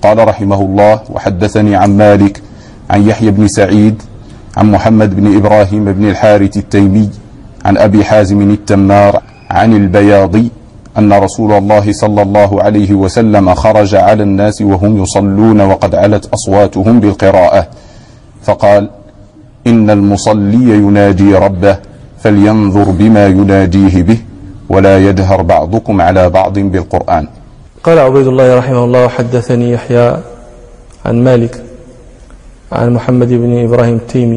قال رحمه الله: وحدثني عن مالك عن يحيى بن سعيد عن محمد بن إبراهيم بن الحارث التيمي عن أبي حازم التمار عن البياضي أن رسول الله صلى الله عليه وسلم خرج على الناس وهم يصلون وقد علت أصواتهم بالقراءة، فقال: إن المصلي يناجي ربه فلينظر بما يناجيه به ولا يجهر بعضكم على بعض بالقرآن. قال عبيد الله رحمه الله: حدثني يحيى عن مالك عن محمد بن إبراهيم التيمي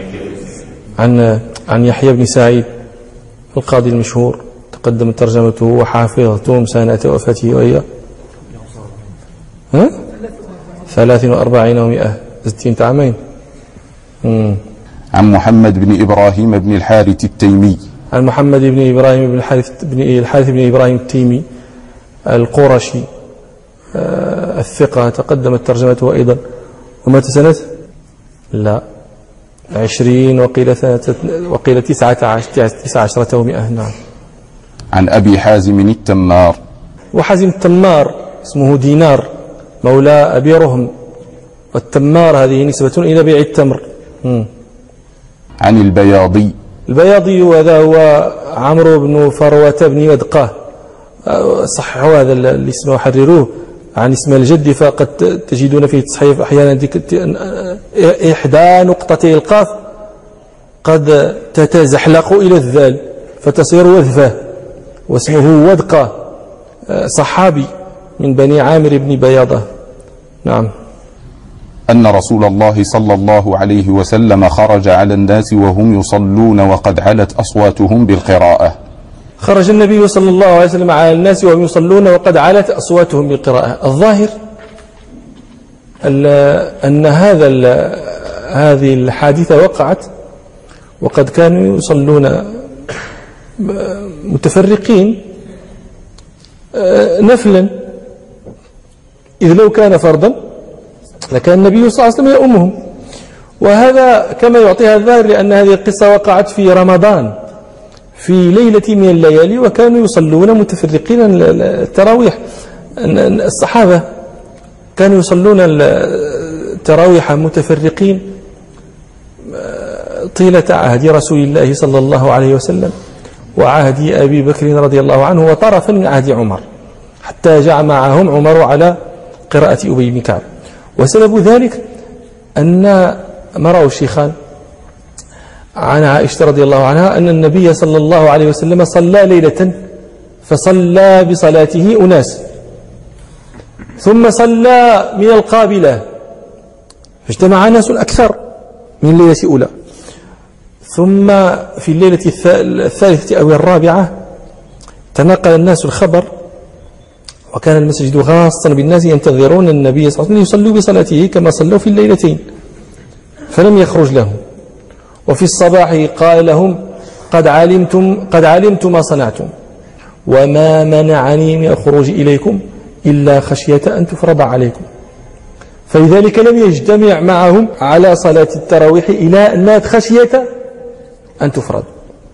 عن يحيى بن سعيد القاضي المشهور، تقدم ترجمته وحافظته سنة وفاته وهي 43 و100، 60 عامين. عن محمد بن إبراهيم بن الحارث التيمي، عن محمد بن إبراهيم بن الحارث بن إبراهيم التيمي القرشي الثقة، تقدمت ترجمته أيضا، ومات سنة 20 وقيل 19 و100. نعم. عن أبي حازم التمار، وحازم التمار اسمه دينار مولى أبي رهم، والتمار هذه نسبة إلى بيع التمر. عن البياضي، البياضي وهذا هو عمرو بن فروة بن ودقاه، صححوا هذا الاسم وحرروه عن اسم الجد، فقد تجدون فيه تصحيف أحيانا إحدى نقطتي القاف قد تتزحلق إلى الذال فتصير وذفة، واسمه ودقة، صحابي من بني عامر بن بياضة. نعم. أن رسول الله صلى الله عليه وسلم خرج على الناس وهم يصلون وقد علت أصواتهم بالقراءة. خرج النبي صلى الله عليه وسلم على الناس وهم يصلون وقد علت أصواتهم بالقراءة. الظاهر أن هذه الحادثة وقعت وقد كانوا يصلون متفرقين نفلا، إذ لو كان فرضا لكان النبي صلى الله عليه وسلم يؤمهم، وهذا كما يعطيها الظاهر لأن هذه القصة وقعت في رمضان في ليلة من الليالي، وكانوا يصلون متفرقين التراويح. الصحابة كانوا يصلون التراويح متفرقين طيلة عهد رسول الله صلى الله عليه وسلم وعهد أبي بكر رضي الله عنه وطرفا من عهد عمر، حتى جمعهم عمر على قراءة أبي بن كعب. وسبب ذلك أن ما رواه الشيخان عن عائشة رضي الله عنها أن النبي صلى الله عليه وسلم صلى ليلة فصلى بصلاته أناس، ثم صلى من القابلة فاجتمع ناس أكثر من ليلة أولى، ثم في الليلة الثالثة أو الرابعة تنقل الناس الخبر، وكان المسجد خاصا بالناس ينتظرون النبي صلى الله عليه وسلم يصلوا بصلاته كما صلوا في الليلتين، فلم يخرج لهم. وفي الصباح قال لهم: قد علمت ما صنعتم، وما منعني من الخروج إليكم إلا خشية أن تفرض عليكم. فلذلك لم يجتمع معهم على صلاة التراويح إلى أن مات خشية أن تفرض.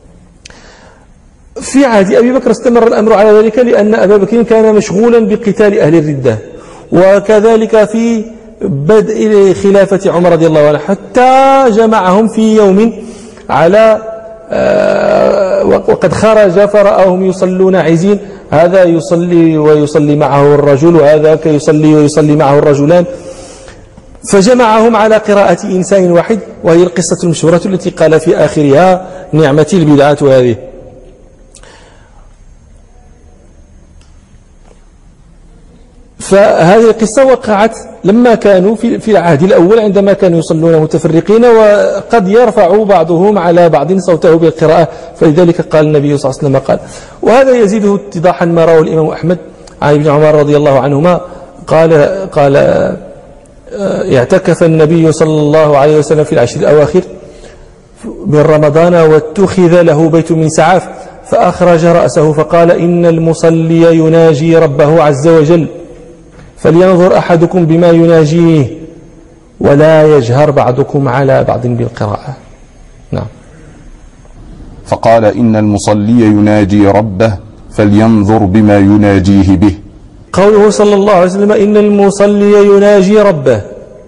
في عهد أبي بكر استمر الأمر على ذلك، لأن أبا بكر كان مشغولا بقتال أهل الردة، وكذلك في بدء خلافة عمر رضي الله عنه، حتى جمعهم في يوم على وقد خرج فرأهم يصلون عزين، هذا يصلي ويصلي معه الرجل، وهذا يصلي ويصلي معه الرجلان، فجمعهم على قراءة إنسان واحد، وهي القصة المشهورة التي قال في آخرها: نعمة البدعة هذه. فهذه القصة وقعت لما كانوا في العهد الأول، عندما كانوا يصلون متفرقين وقد يرفع بعضهم على بعض صوته بالقراءة، فلذلك قال النبي صلى الله عليه وسلم قال. وهذا يزيده اتضاحا ما رواه الإمام أحمد عن ابن عمر رضي الله عنهما قال اعتكف النبي صلى الله عليه وسلم في العشر الأواخر من رمضان، واتخذ له بيت من سعاف، فأخرج رأسه فقال: إن المصلي يناجي ربه عز وجل، فلينظر أحدكم بما يناجيه ولا يجهر بعضكم على بعض بالقراءة. نعم. فقال: إن المصلي يناجي ربه فلينظر بما يناجيه به. قوله صلى الله عليه وسلم إن المصلي يناجي ربه،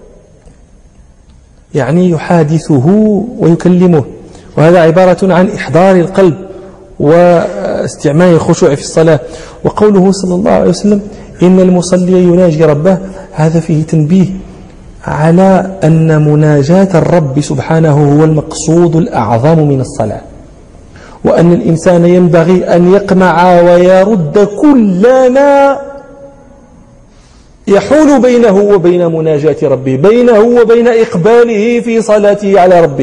يعني يحادثه ويكلمه، وهذا عبارة عن إحضار القلب واستعمال الخشوع في الصلاة. وقوله صلى الله عليه وسلم إن المصلي يناجي ربه، هذا فيه تنبيه على أن مناجاة الرب سبحانه هو المقصود الأعظم من الصلاة، وأن الإنسان ينبغي أن يقمع ويرد كل ما يحول بينه وبين مناجاة ربه، بينه وبين إقباله في صلاته على ربه.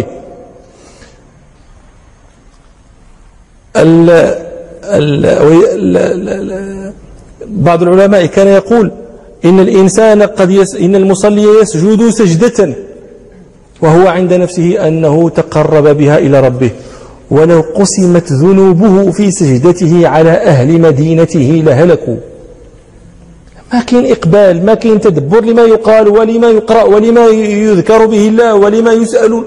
بعض العلماء كان يقول إن الإنسان إن المصلي يسجد سجدة وهو عند نفسه أنه تقرب بها إلى ربه، ولو قسمت ذنوبه في سجدته على أهل مدينته لهلكوا. ما كاين إقبال، ما كاين تدبر لما يقال ولما يقرأ ولما يذكر به الله ولما يسأل.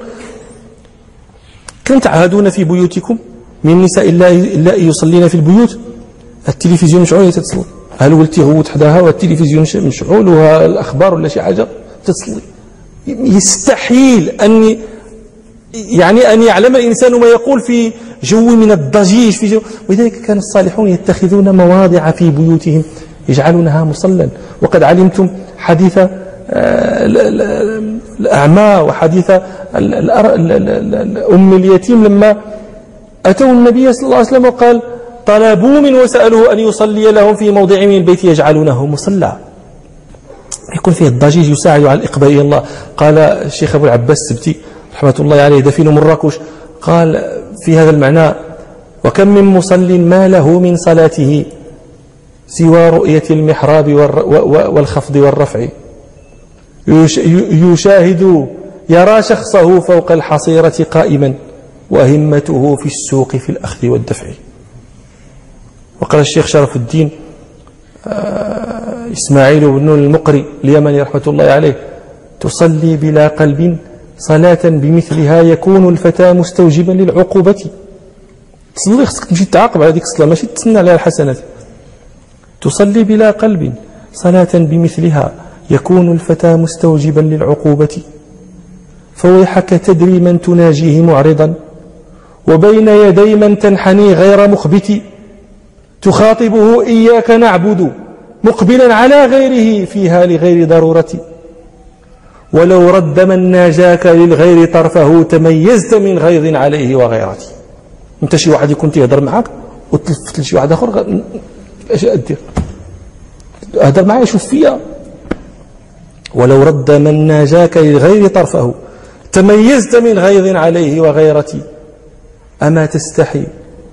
كم تعهدون في بيوتكم من نساء إلا يصلين في البيوت التلفزيون مشعول تتصل، هل ولتي غوت حداها والتلفزيون مشعول والأخبار ولا شي حاجة تتصل؟ يستحيل أن يعلم الإنسان ما يقول في جو من الضجيج، في جو. ولذلك كان الصالحون يتخذون مواضع في بيوتهم يجعلونها مصلى. وقد علمتم حديث الأعمى وحديث أم اليتيم لما أتوا النبي صلى الله عليه وسلم وقال طلبوا من وسألوه أن يصلي لهم في موضع من البيت يجعلونه مصلى، يكون فيه الضجيج يساعد على الإقبال إلى الله. قال الشيخ أبو العباس السبتي رحمة الله عليه دفين مراكش قال في هذا المعنى وكم من مصل ما له من صلاته سوى رؤية المحراب والخفض والرفع، يشاهد يرى شخصه فوق الحصيرة قائما وهمته في السوق في الأخذ والدفع. وقال الشيخ شرف الدين إسماعيل بن المقري اليمني رحمة الله عليه تصلي بلا قلب صلاة بمثلها يكون الفتى مستوجبا للعقوبة. تصلي خصك تمشي تعاقب على هذيك الصلاة ماشي تسنى عليها الحسنات. تصلي بلا قلب صلاة بمثلها يكون الفتى مستوجبا للعقوبة، فويحك تدري من تناجيه معرضا وبين يدي من تنحني غير مخبت، تخاطبه إياك نعبد مقبلا على غيره فيها لغير ضرورة، ولو رد من ناجاك للغير طرفه تميزت من غيظ عليه وغيرته. انت شي واحد يكون تيهضر معك وتلفت لشي واحد اخر اش ادير؟ هضر معايا شوف فيا. ولو رد من ناجاك للغير طرفه تميزت من غيظ عليه وغيرته، أما تستحي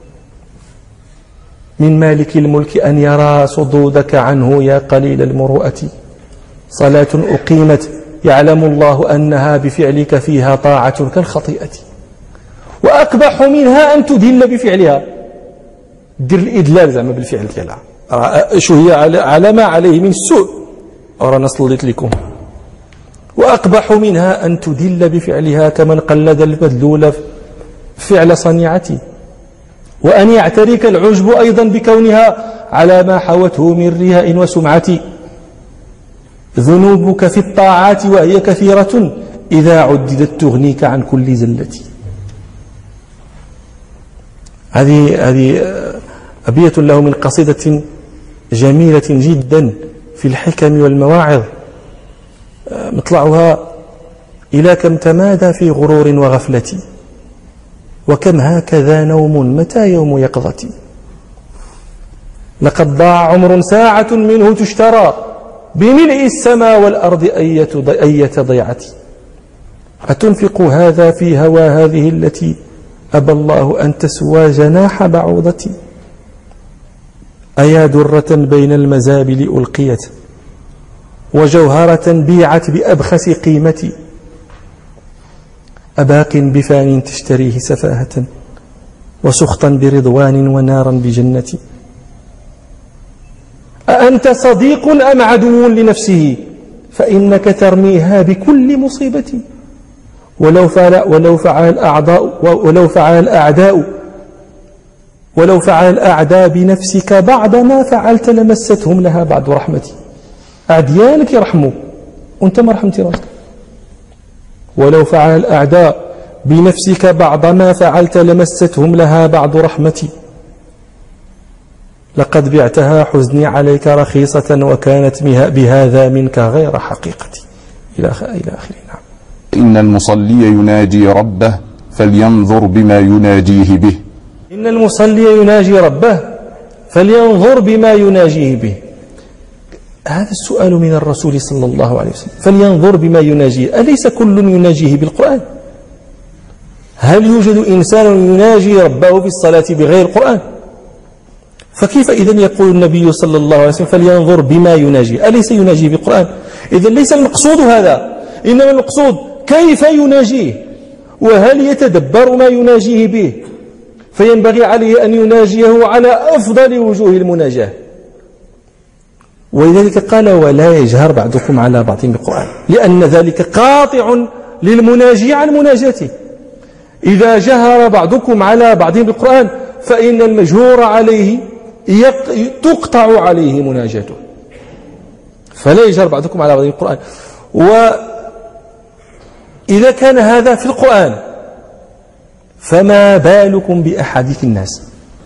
من مالك الملك أن يرى صدودك عنه يا قليل المروءة؟ صلاة أقيمت يعلم الله أنها بفعلك فيها طاعة كالخطيئة، وأقبح منها أن تدل بفعلها. دير الإدلال زعما بالفعل ديالها شو هي على ما عليه من السوء، ورانا صليت لكم. وأقبح منها أن تدل بفعلها كمن قلد المدلول فعل صنيعتي، وأن يعترك العجب أيضا بكونها على ما حوته من رياء وسمعة. ذنوبك في الطاعات وهي كثيرة إذا عددت تغنيك عن كل زلة. هذه أبية له من قصيدة جميلة جدا في الحكم والمواعظ، مطلعها إلى كم تمادى في غرور وغفلة، وكم هكذا نوم متى يوم يقظتي. لقد ضاع عمر ساعة منه تشترى بملء السماء والأرض أية ضيعة. أتنفق هذا في هوى هذه التي أبى الله أن تسوى جناح بعوضتي. أيا درة بين المزابل ألقيت وجوهرة بيعت بأبخس قيمتي. أباق بفان تشتريه سفاهة وسخطا برضوان ونارا بجنتي. أأنت صديق أم عدو لنفسه فإنك ترميها بكل مصيبة. ولو فعل الأعداء ولو فعل الأعداء بنفسك بعض ما فعلت لمستهم لها بعض رحمتي. أعديانك يرحموا وأنت ما رحمتي راسك. ولو فعل الأعداء بنفسك بعض ما فعلت لمستهم لها بعض رحمتي. لقد بعتها حزني عليك رخيصة وكانت بهذا منك غير حقيقتي إلى آخره. نعم. إن المصلي يناجي ربه فلينظر بما يناجيه به. إن المصلي يناجي ربه فلينظر بما يناجيه به. هذا السؤال من الرسول صلى الله عليه وسلم، فلينظر بما يناجيه. أليس كل يناجيه بالقرآن؟ هل يوجد إنسان يناجي ربه في الصلاة بغير القرآن؟ فكيف إذن يقول النبي صلى الله عليه وسلم فلينظر بما يناجيه؟ أليس يناجيه بالقرآن؟ إذن ليس المقصود هذا، إنما المقصود كيف يناجيه، وهل يتدبر ما يناجيه به؟ فينبغي عليه أن يناجيه على أفضل وجوه المناجاة. ولذلك قال ولا يجهر بعضكم على بعض بالقرآن، لأن ذلك قاطع للمناجي عن مناجاته. إذا جهر بعضكم على بعض بالقرآن فإن المجهور عليه تقطع عليه مناجاته. فلا يجهر بعضكم على بعض بالقرآن. وإذا كان هذا في القرآن فما بالكم بأحاديث الناس؟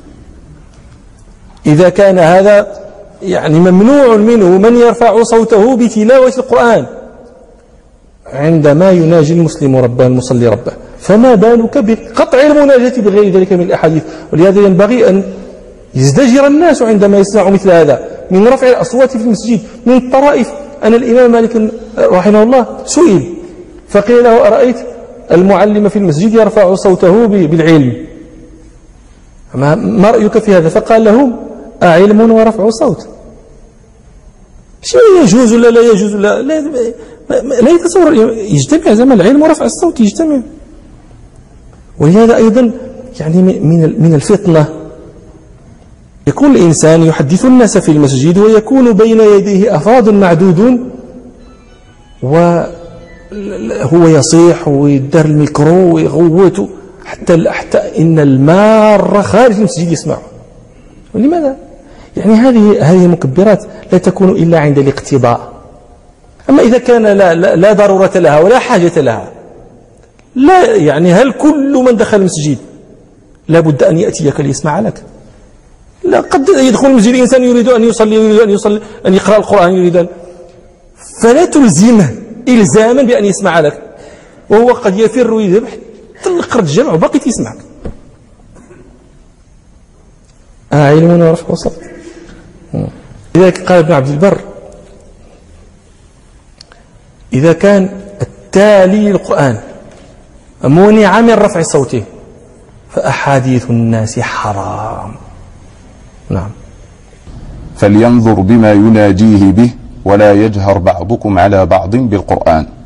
إذا كان هذا يعني ممنوع منه من يرفع صوته بتلاوة القرآن عندما يناجي المسلم ربه المصلي ربه، فما بالك بقطع المناجاة بغير ذلك من الأحاديث؟ ولهذا ينبغي أن يزدجر الناس عندما يسمعوا مثل هذا من رفع الأصوات في المسجد من الطرائف. أن الإمام مالك رحمه الله سئل فقيل له أرأيت المعلم في المسجد يرفع صوته بالعلم، ما رأيك في هذا؟ فقال لهم أعلم ورفع صوت؟ شيء يجوز ولا لا يجوز؟ لا يتصور يجتمع زمان العلم ورفع الصوت يجتمع. ولهذا أيضا يعني من الفطنة يكون الإنسان يحدث الناس في المسجد ويكون بين يديه أفراد معدودون وهو يصيح ويدار الميكرو ويغوت حتى إن المار خارج المسجد يسمعه. ولماذا؟ يعني هذه مكبرات لا تكون إلا عند الاقتضاء. أما إذا كان لا ضرورة لها ولا حاجة لها، لا يعني هل كل من دخل المسجد لا بد أن يأتيك ليسمع لك؟ لا، قد يدخل المسجد إنسان يريد أن يصلي، يريد أن يقرأ القرآن، يريد فلا تلزمه إلزاما بأن يسمع لك، وهو قد يفر ويذبح تلقى الجمع وباقي تسمعك. علم ورفع صوت. لذلك قال ابن عبد البر إذا كان التالي للقرآن منع من رفع صوته فأحاديث الناس حرام. نعم. فلينظر بما يناجيه به ولا يجهر بعضكم على بعض بالقرآن.